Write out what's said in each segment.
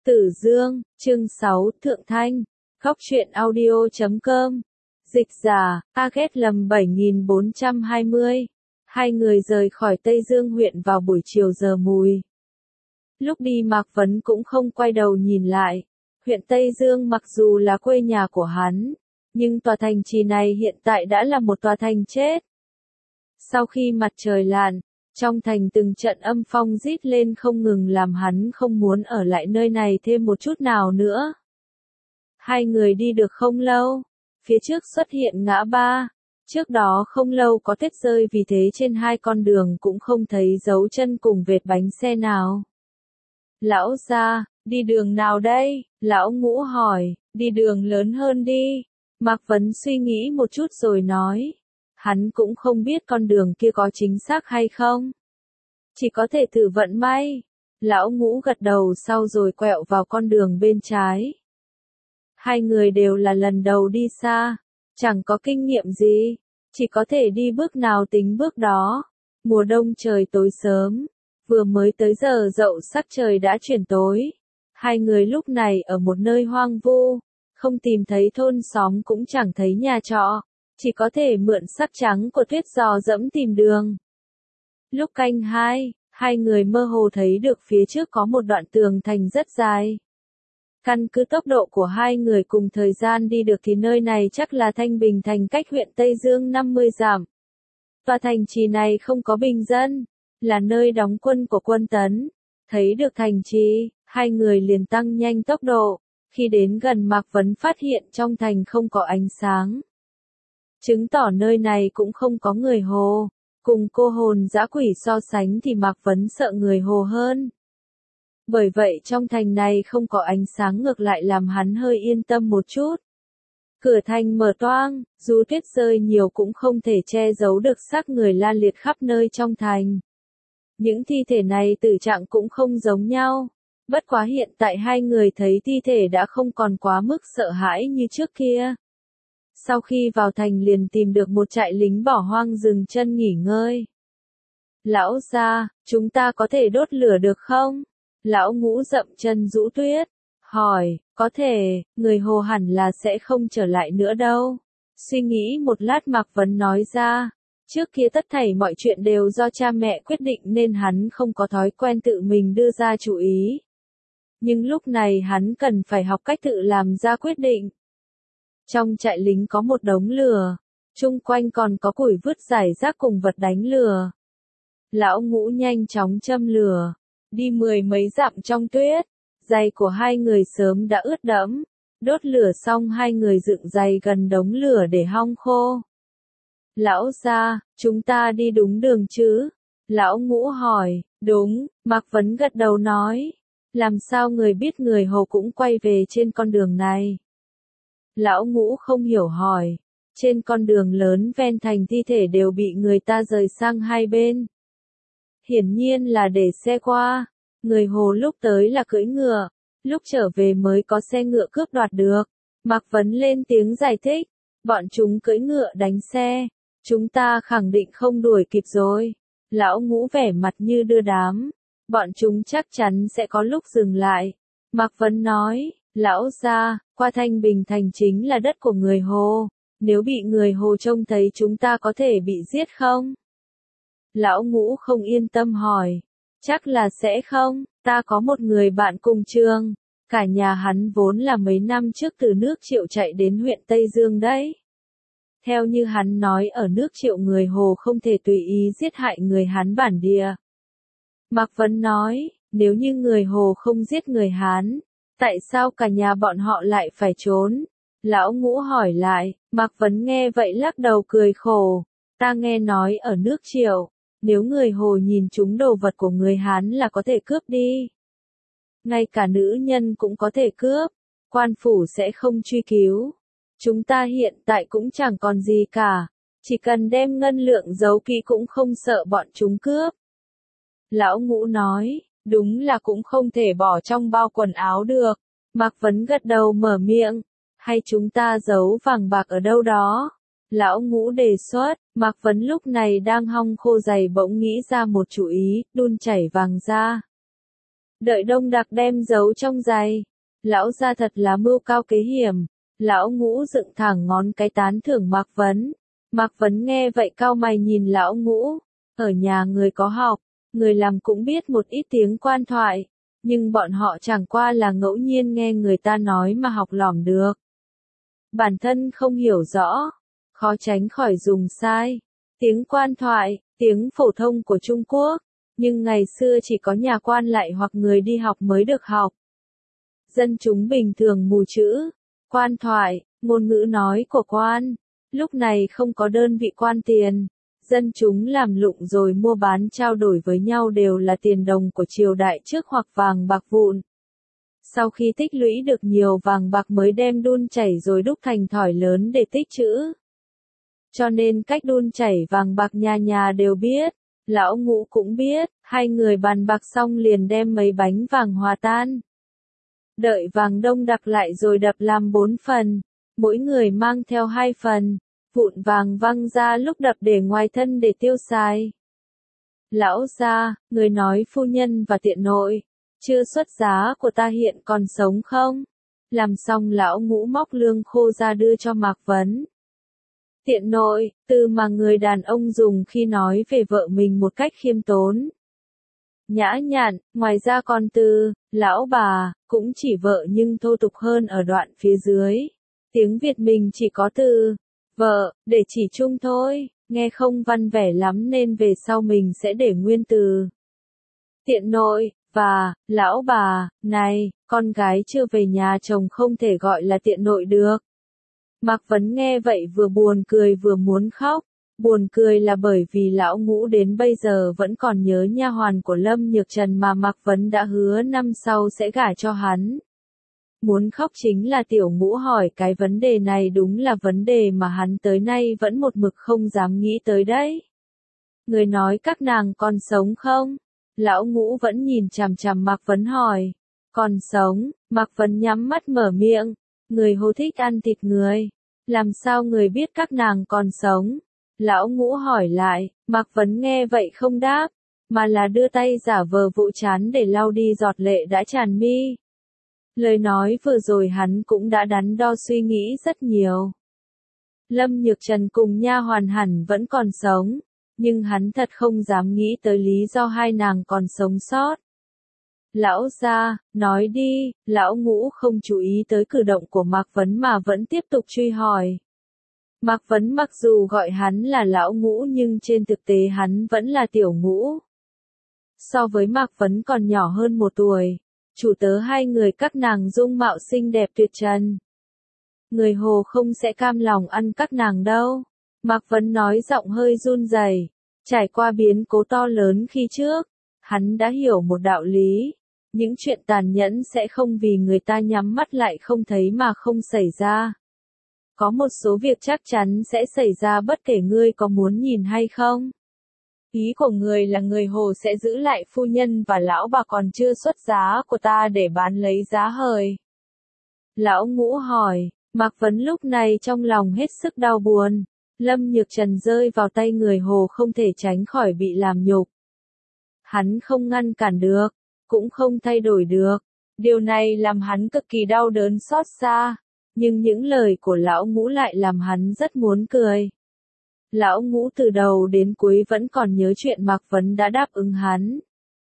Tử Dương, chương 6, Thượng Thanh, Góc truyện audio.com. Dịch giả, Aget lầm 7420. Hai người rời khỏi Tây Dương huyện vào buổi chiều giờ mùi. Lúc đi Mạc Vấn cũng không quay đầu nhìn lại. Huyện Tây Dương mặc dù là quê nhà của hắn, nhưng tòa thành trì này hiện tại đã là một tòa thành chết. Sau khi mặt trời lặn, trong thành từng trận âm phong rít lên không ngừng làm hắn không muốn ở lại nơi này thêm một chút nào nữa. Hai người đi được không lâu, phía trước xuất hiện ngã ba. Trước đó không lâu có tuyết rơi, vì thế trên hai con đường cũng không thấy dấu chân cùng vệt bánh xe nào. Lão gia, đi đường nào đây? Lão Ngũ hỏi. Đi đường lớn hơn đi. Mạc Vấn suy nghĩ một chút rồi nói. Hắn cũng không biết con đường kia có chính xác hay không. Chỉ có thể thử vận may. Lão Ngũ gật đầu sau rồi quẹo vào con đường bên trái. Hai người đều là lần đầu đi xa, chẳng có kinh nghiệm gì, chỉ có thể đi bước nào tính bước đó. Mùa đông trời tối sớm, vừa mới tới giờ dậu sắc trời đã chuyển tối. Hai người lúc này ở một nơi hoang vu, không tìm thấy thôn xóm cũng chẳng thấy nhà trọ, chỉ có thể mượn sắc trắng của tuyết dò dẫm tìm đường. Lúc canh hai, hai người mơ hồ thấy được phía trước có một đoạn tường thành rất dài. Căn cứ tốc độ của hai người cùng thời gian đi được thì nơi này chắc là Thanh Bình thành, cách huyện Tây Dương 50 dặm. Tòa thành trì này không có bình dân, là nơi đóng quân của quân Tấn. Thấy được thành trì, hai người liền tăng nhanh tốc độ. Khi đến gần Mạc Vấn phát hiện trong thành không có ánh sáng, chứng tỏ nơi này cũng không có người Hồ. Cùng cô hồn dã quỷ so sánh thì Mạc Vấn sợ người Hồ hơn. Bởi vậy trong thành này không có ánh sáng ngược lại làm hắn hơi yên tâm một chút. Cửa thành mở toang, dù tuyết rơi nhiều cũng không thể che giấu được xác người la liệt khắp nơi trong thành. Những thi thể này tử trạng cũng không giống nhau. Bất quá hiện tại hai người thấy thi thể đã không còn quá mức sợ hãi như trước kia. Sau khi vào thành liền tìm được một trại lính bỏ hoang dừng chân nghỉ ngơi. Lão gia, chúng ta có thể đốt lửa được không? Lão Ngũ dậm chân rũ tuyết, hỏi, có thể, người Hồ hẳn là sẽ không trở lại nữa đâu. Suy nghĩ một lát Mạc Vấn nói ra, trước kia tất thảy mọi chuyện đều do cha mẹ quyết định nên hắn không có thói quen tự mình đưa ra chủ ý. Nhưng lúc này hắn cần phải học cách tự làm ra quyết định. Trong trại lính có một đống lửa, chung quanh còn có củi vứt rải rác cùng vật đánh lửa. Lão Ngũ nhanh chóng châm lửa. Đi 10 mấy dặm trong tuyết, giày của hai người sớm đã ướt đẫm. Đốt lửa xong hai người dựng giày gần đống lửa để hong khô. Lão gia, chúng ta đi đúng đường chứ? Lão Ngũ hỏi. Đúng, Mạc Vấn gật đầu nói. Làm sao người biết người Hồ cũng quay về trên con đường này? Lão Ngũ không hiểu hỏi. Trên con đường lớn ven thành thi thể đều bị người ta rời sang hai bên. Hiển nhiên là để xe qua. Người Hồ lúc tới là cưỡi ngựa, lúc trở về mới có xe ngựa cướp đoạt được. Mạc Vấn lên tiếng giải thích, bọn chúng cưỡi ngựa đánh xe, chúng ta khẳng định không đuổi kịp rồi. Lão Ngũ vẻ mặt như đưa đám, bọn chúng chắc chắn sẽ có lúc dừng lại. Mạc Vấn nói, lão gia, qua Thanh Bình thành chính là đất của người Hồ, nếu bị người Hồ trông thấy chúng ta có thể bị giết không? Lão Ngũ không yên tâm hỏi. Chắc là sẽ không, ta có một người bạn cùng trường. Cả nhà hắn vốn là mấy năm trước từ nước Triệu chạy đến huyện Tây Dương đấy. Theo như hắn nói ở nước Triệu người Hồ không thể tùy ý giết hại người Hán bản địa. Mạc Vấn nói, nếu như người Hồ không giết người Hán, tại sao cả nhà bọn họ lại phải trốn? Lão Ngũ hỏi lại, Mạc Vấn nghe vậy lắc đầu cười khổ. Ta nghe nói ở nước Triệu, nếu người Hồ nhìn trúng đồ vật của người Hán là có thể cướp đi. Ngay cả nữ nhân cũng có thể cướp, quan phủ sẽ không truy cứu. Chúng ta hiện tại cũng chẳng còn gì cả, chỉ cần đem ngân lượng giấu kỹ cũng không sợ bọn chúng cướp. Lão Ngũ nói, đúng là cũng không thể bỏ trong bao quần áo được. Mạc Vấn gật đầu mở miệng, hay chúng ta giấu vàng bạc ở đâu đó? Lão Ngũ đề xuất, Mạc Vấn lúc này đang hong khô giày bỗng nghĩ ra một chủ ý, đun chảy vàng ra. Đợi Đông Đặc đem giấu trong giày. Lão gia thật là mưu cao kế hiểm. Lão Ngũ dựng thẳng ngón cái tán thưởng Mạc Vấn. Mạc Vấn nghe vậy cau mày nhìn Lão Ngũ. Ở nhà người có học, người làm cũng biết một ít tiếng quan thoại. Nhưng bọn họ chẳng qua là ngẫu nhiên nghe người ta nói mà học lỏm được. Bản thân không hiểu rõ, khó tránh khỏi dùng sai. Tiếng quan thoại, tiếng phổ thông của Trung Quốc. Nhưng ngày xưa chỉ có nhà quan lại hoặc người đi học mới được học. Dân chúng bình thường mù chữ. Quan thoại, ngôn ngữ nói của quan. Lúc này không có đơn vị quan tiền. Dân chúng làm lụng rồi mua bán trao đổi với nhau đều là tiền đồng của triều đại trước hoặc vàng bạc vụn. Sau khi tích lũy được nhiều vàng bạc mới đem đun chảy rồi đúc thành thỏi lớn để tích trữ. Cho nên cách đun chảy vàng bạc nhà nhà đều biết. Lão Ngũ cũng biết, hai người bàn bạc xong liền đem mấy bánh vàng hòa tan. Đợi vàng đông đặc lại rồi đập làm 4 phần, mỗi người mang theo 2 phần, vụn vàng văng ra lúc đập để ngoài thân để tiêu xài. Lão gia, người nói phu nhân và tiện nội, chưa xuất giá của ta hiện còn sống không? Làm xong Lão Ngũ móc lương khô ra đưa cho Mạc Vấn. Tiện nội, từ mà người đàn ông dùng khi nói về vợ mình một cách khiêm tốn. Nhã nhặn, ngoài ra còn từ, lão bà, cũng chỉ vợ nhưng thô tục hơn ở đoạn phía dưới. Tiếng Việt mình chỉ có từ, vợ, để chỉ chung thôi, nghe không văn vẻ lắm nên về sau mình sẽ để nguyên từ. Tiện nội, và, lão bà, này, con gái chưa về nhà chồng không thể gọi là tiện nội được. Mạc Vấn nghe vậy vừa buồn cười vừa muốn khóc. Buồn cười là bởi vì Lão Ngũ đến bây giờ vẫn còn nhớ nha hoàn của Lâm Nhược Trần mà Mạc Vấn đã hứa năm sau sẽ gả cho hắn. Muốn khóc chính là Tiểu Ngũ hỏi cái vấn đề này đúng là vấn đề mà hắn tới nay vẫn một mực không dám nghĩ tới đấy. Người nói các nàng còn sống không? Lão Ngũ vẫn nhìn chằm chằm Mạc Vấn hỏi. Còn sống, Mạc Vấn nhắm mắt mở miệng. Người Hồ thích ăn thịt người. Làm sao người biết các nàng còn sống? Lão Ngũ hỏi lại, Mạc Vấn nghe vậy không đáp, mà là đưa tay giả vờ vụ chán để lau đi giọt lệ đã tràn mi. Lời nói vừa rồi hắn cũng đã đắn đo suy nghĩ rất nhiều. Lâm Nhược Trần cùng nha hoàn hẳn vẫn còn sống, nhưng hắn thật không dám nghĩ tới lý do hai nàng còn sống sót. Lão gia, nói đi, Lão Ngũ không chú ý tới cử động của Mạc Vấn mà vẫn tiếp tục truy hỏi. Mạc Vấn mặc dù gọi hắn là Lão Ngũ nhưng trên thực tế hắn vẫn là Tiểu Ngũ. So với Mạc Vấn còn nhỏ hơn 1 tuổi, chủ tớ hai người các nàng dung mạo xinh đẹp tuyệt trần. Người Hồ không sẽ cam lòng ăn các nàng đâu. Mạc Vấn nói giọng hơi run rẩy. Trải qua biến cố to lớn khi trước, hắn đã hiểu một đạo lý. Những chuyện tàn nhẫn sẽ không vì người ta nhắm mắt lại không thấy mà không xảy ra. Có một số việc chắc chắn sẽ xảy ra bất kể ngươi có muốn nhìn hay không. Ý của người là người Hồ sẽ giữ lại phu nhân và lão bà còn chưa xuất giá của ta để bán lấy giá hời. Lão Ngũ hỏi, Mạc Vấn lúc này trong lòng hết sức đau buồn. Lâm Nhược Trần rơi vào tay người Hồ không thể tránh khỏi bị làm nhục. Hắn không ngăn cản được, cũng không thay đổi được. Điều này làm hắn cực kỳ đau đớn xót xa. Nhưng những lời của Lão Ngũ lại làm hắn rất muốn cười. Lão Ngũ từ đầu đến cuối vẫn còn nhớ chuyện Mạc Vấn đã đáp ứng hắn.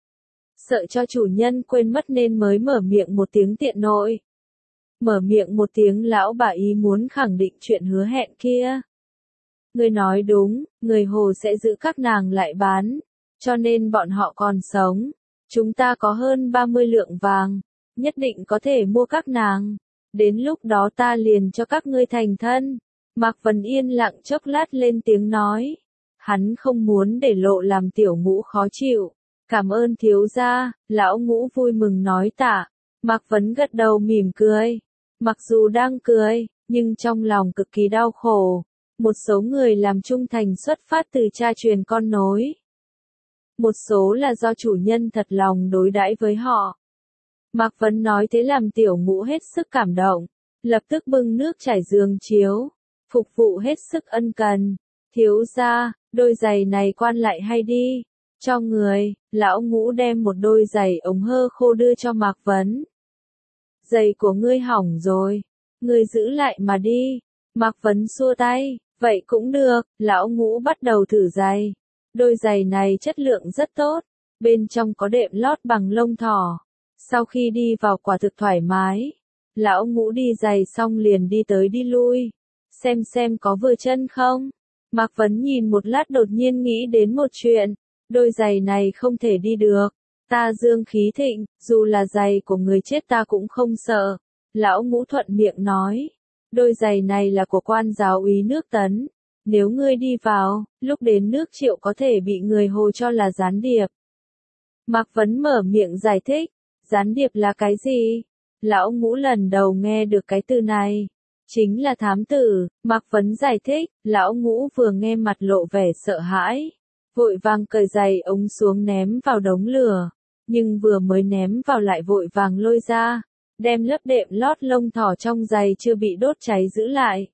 Sợ cho chủ nhân quên mất nên mới mở miệng một tiếng tiện nội. Mở miệng một tiếng lão bà ý muốn khẳng định chuyện hứa hẹn kia. Người nói đúng, người Hồ sẽ giữ các nàng lại bán, cho nên bọn họ còn sống. Chúng ta có hơn 30 lượng vàng, nhất định có thể mua các nàng. Đến lúc đó ta liền cho các ngươi thành thân. Mạc Vấn yên lặng chốc lát lên tiếng nói. Hắn không muốn để lộ làm Tiểu Ngũ khó chịu. Cảm ơn thiếu gia, Lão Ngũ vui mừng nói tạ. Mạc Vấn gật đầu mỉm cười. Mặc dù đang cười, nhưng trong lòng cực kỳ đau khổ. Một số người làm trung thành xuất phát từ cha truyền con nối. Một số là do chủ nhân thật lòng đối đãi với họ. Mạc Vấn nói thế làm Tiểu Ngũ hết sức cảm động. Lập tức bưng nước trải giường chiếu. Phục vụ hết sức ân cần. Thiếu gia, đôi giày này quan lại hay đi. Cho người, lão Ngũ đem một đôi giày ống hơ khô đưa cho Mạc Vấn. Giày của ngươi hỏng rồi, ngươi giữ lại mà đi. Mạc Vấn xua tay, vậy cũng được, lão Ngũ bắt đầu thử giày. Đôi giày này chất lượng rất tốt, bên trong có đệm lót bằng lông thỏ. Sau khi đi vào quả thực thoải mái, lão Ngũ đi giày xong liền đi tới đi lui, xem có vừa chân không. Mạc Vấn nhìn một lát đột nhiên nghĩ đến một chuyện, đôi giày này không thể đi được. Ta dương khí thịnh, dù là giày của người chết ta cũng không sợ. Lão Ngũ thuận miệng nói, đôi giày này là của quan giáo úy nước Tấn. Nếu ngươi đi vào, lúc đến nước Triệu có thể bị người hồ cho là gián điệp. Mạc Vấn mở miệng giải thích, gián điệp là cái gì? Lão Ngũ lần đầu nghe được cái từ này. Chính là thám tử, Mạc Vấn giải thích, lão Ngũ vừa nghe mặt lộ vẻ sợ hãi. Vội vàng cởi giày ống xuống ném vào đống lửa, nhưng vừa mới ném vào lại vội vàng lôi ra, đem lớp đệm lót lông thỏ trong giày chưa bị đốt cháy giữ lại.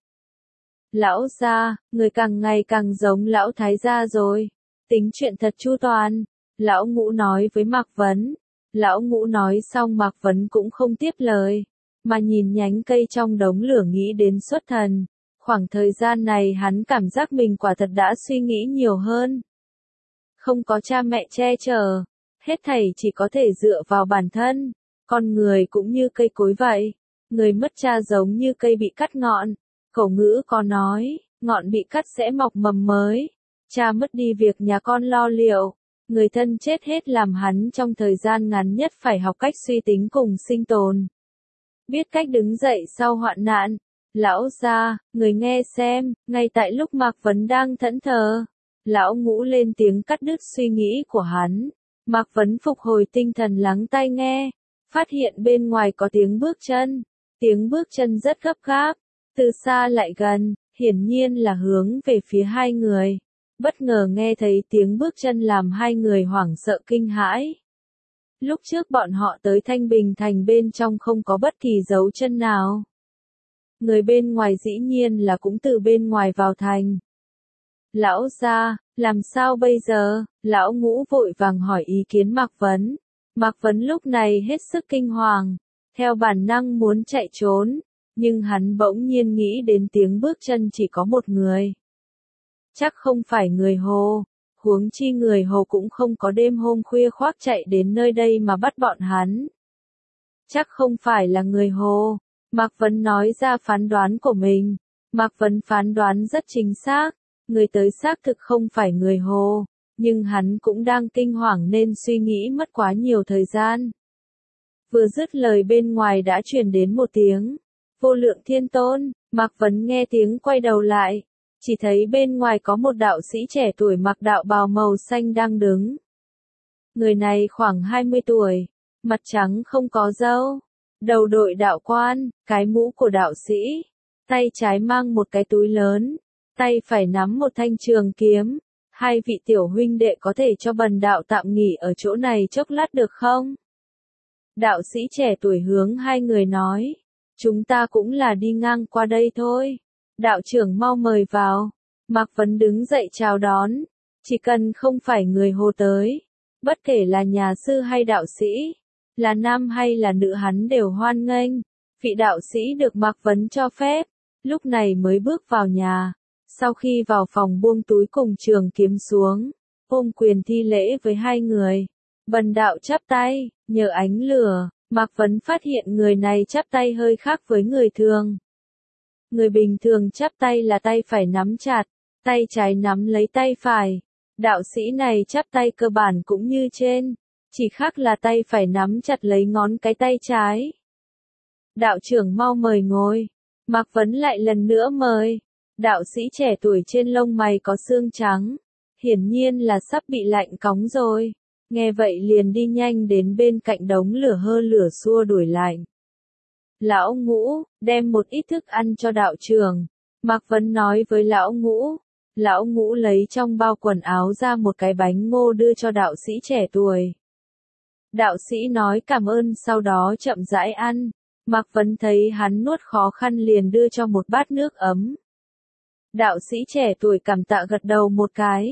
Lão gia, người càng ngày càng giống lão thái gia rồi, tính chuyện thật chu toàn, lão Ngũ nói với Mạc Vấn. Lão Ngũ nói xong Mạc Vấn cũng không tiếp lời, mà nhìn nhánh cây trong đống lửa nghĩ đến xuất thần. Khoảng thời gian này hắn cảm giác mình quả thật đã suy nghĩ nhiều hơn. Không có cha mẹ che chở, hết thảy chỉ có thể dựa vào bản thân. Con người cũng như cây cối vậy, người mất cha giống như cây bị cắt ngọn. Cổ ngữ có nói, ngọn bị cắt sẽ mọc mầm mới. Cha mất đi việc nhà con lo liệu, người thân chết hết làm hắn trong thời gian ngắn nhất phải học cách suy tính cùng sinh tồn. Biết cách đứng dậy sau hoạn nạn. Lão gia, người nghe xem, ngay tại lúc Mạc Vấn đang thẫn thờ, lão Ngũ lên tiếng cắt đứt suy nghĩ của hắn. Mạc Vấn phục hồi tinh thần lắng tai nghe, phát hiện bên ngoài có tiếng bước chân. Tiếng bước chân rất gấp gáp, từ xa lại gần, hiển nhiên là hướng về phía hai người. Bất ngờ nghe thấy tiếng bước chân làm hai người hoảng sợ kinh hãi. Lúc trước bọn họ tới Thanh Bình thành bên trong không có bất kỳ dấu chân nào. Người bên ngoài dĩ nhiên là cũng từ bên ngoài vào thành. Lão gia, làm sao bây giờ? Lão Ngũ vội vàng hỏi ý kiến Mạc Vấn. Mạc Vấn lúc này hết sức kinh hoàng, theo bản năng muốn chạy trốn, nhưng hắn bỗng nhiên nghĩ đến tiếng bước chân chỉ có một người. Chắc không phải người Hồ, huống chi người Hồ cũng không có đêm hôm khuya khoác chạy đến nơi đây mà bắt bọn hắn. Chắc không phải là người Hồ. Mạc Vấn nói ra phán đoán của mình. Mạc Vấn phán đoán rất chính xác, người tới xác thực không phải người Hồ, nhưng hắn cũng đang kinh hoàng nên suy nghĩ mất quá nhiều thời gian. Vừa dứt lời bên ngoài đã truyền đến một tiếng, Vô Lượng Thiên Tôn. Mạc Vấn nghe tiếng quay đầu lại, chỉ thấy bên ngoài có một đạo sĩ trẻ tuổi mặc đạo bào màu xanh đang đứng. Người này khoảng 20 tuổi, mặt trắng không có râu, đầu đội đạo quan, cái mũ của đạo sĩ, tay trái mang một cái túi lớn, tay phải nắm một thanh trường kiếm. Hai vị tiểu huynh đệ có thể cho bần đạo tạm nghỉ ở chỗ này chốc lát được không? Đạo sĩ trẻ tuổi hướng hai người nói, chúng ta cũng là đi ngang qua đây thôi. Đạo trưởng mau mời vào. Mạc Vấn đứng dậy chào đón, chỉ cần không phải người Hồ tới, bất kể là nhà sư hay đạo sĩ, là nam hay là nữ hắn đều hoan nghênh. Vị đạo sĩ được Mạc Vấn cho phép, lúc này mới bước vào nhà. Sau khi vào phòng buông túi cùng trường kiếm xuống, ôm quyền thi lễ với hai người. Bần đạo chắp tay, nhờ ánh lửa, Mạc Vấn phát hiện người này chắp tay hơi khác với người thường. Người bình thường chắp tay là tay phải nắm chặt, tay trái nắm lấy tay phải. Đạo sĩ này chắp tay cơ bản cũng như trên, chỉ khác là tay phải nắm chặt lấy ngón cái tay trái. Đạo trưởng mau mời ngồi. Mạc Vấn lại lần nữa mời. Đạo sĩ trẻ tuổi trên lông mày có xương trắng, hiển nhiên là sắp bị lạnh cóng rồi. Nghe vậy liền đi nhanh đến bên cạnh đống lửa hơ lửa xua đuổi lạnh. Lão Ngũ, đem một ít thức ăn cho đạo trưởng. Mạc Vấn nói với Lão Ngũ. Lão Ngũ lấy trong bao quần áo ra một cái bánh ngô đưa cho đạo sĩ trẻ tuổi. Đạo sĩ nói cảm ơn sau đó chậm rãi ăn. Mạc Vấn thấy hắn nuốt khó khăn liền đưa cho một bát nước ấm. Đạo sĩ trẻ tuổi cảm tạ gật đầu một cái.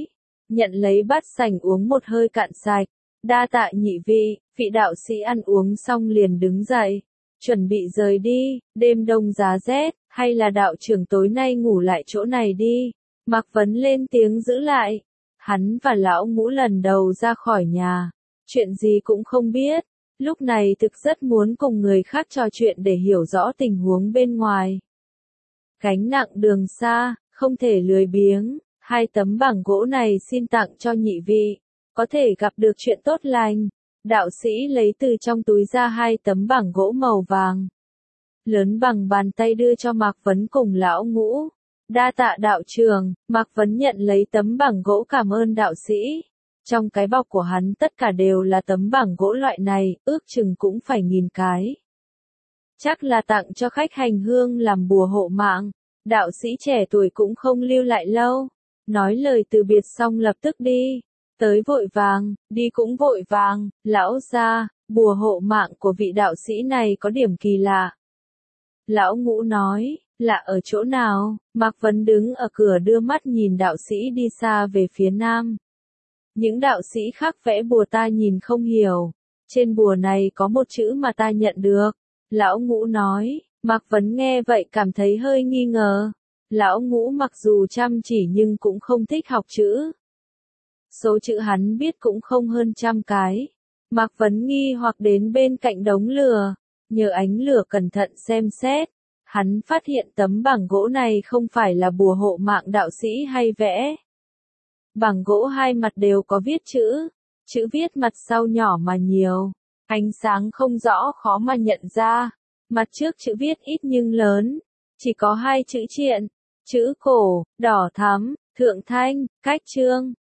nhận lấy bát sành uống một hơi cạn sạch. Đa tạ nhị vị, vị đạo sĩ ăn uống xong liền đứng dậy, chuẩn bị rời đi, đêm đông giá rét, hay là đạo trưởng tối nay ngủ lại chỗ này đi. Mạc Vấn lên tiếng giữ lại. Hắn và lão ngũ lần đầu ra khỏi nhà, chuyện gì cũng không biết, lúc này thực rất muốn cùng người khác trò chuyện để hiểu rõ tình huống bên ngoài. Gánh nặng đường xa, không thể lười biếng, 2 tấm bảng gỗ này xin tặng cho nhị vị, có thể gặp được chuyện tốt lành. Đạo sĩ lấy từ trong túi ra 2 tấm bảng gỗ màu vàng, lớn bằng bàn tay đưa cho Mạc Vấn cùng lão ngũ. Đa tạ đạo trưởng, Mạc Vấn nhận lấy tấm bảng gỗ cảm ơn đạo sĩ. Trong cái bọc của hắn tất cả đều là tấm bảng gỗ loại này, ước chừng cũng phải 1000 cái. Chắc là tặng cho khách hành hương làm bùa hộ mạng. Đạo sĩ trẻ tuổi cũng không lưu lại lâu, nói lời từ biệt xong lập tức đi. Tới vội vàng, đi cũng vội vàng, lão gia, bùa hộ mạng của vị đạo sĩ này có điểm kỳ lạ. Lão ngũ nói, lạ ở chỗ nào? Mạc Vấn đứng ở cửa đưa mắt nhìn đạo sĩ đi xa về phía nam. Những đạo sĩ khác vẽ bùa ta nhìn không hiểu. Trên bùa này có một chữ mà ta nhận được. Lão ngũ nói, Mạc Vấn nghe vậy cảm thấy hơi nghi ngờ. Lão ngũ mặc dù chăm chỉ nhưng cũng không thích học chữ. Số chữ hắn biết cũng không hơn 100 cái. Mạc Vấn nghi hoặc đến bên cạnh đống lửa, nhờ ánh lửa cẩn thận xem xét. Hắn phát hiện tấm bảng gỗ này không phải là bùa hộ mạng đạo sĩ hay vẽ. Bảng gỗ 2 mặt đều có viết chữ viết mặt sau nhỏ mà nhiều, ánh sáng không rõ khó mà nhận ra. Mặt trước chữ viết ít nhưng lớn, chỉ có 2 chữ triện, chữ cổ, đỏ thắm, thượng thanh, cách chương.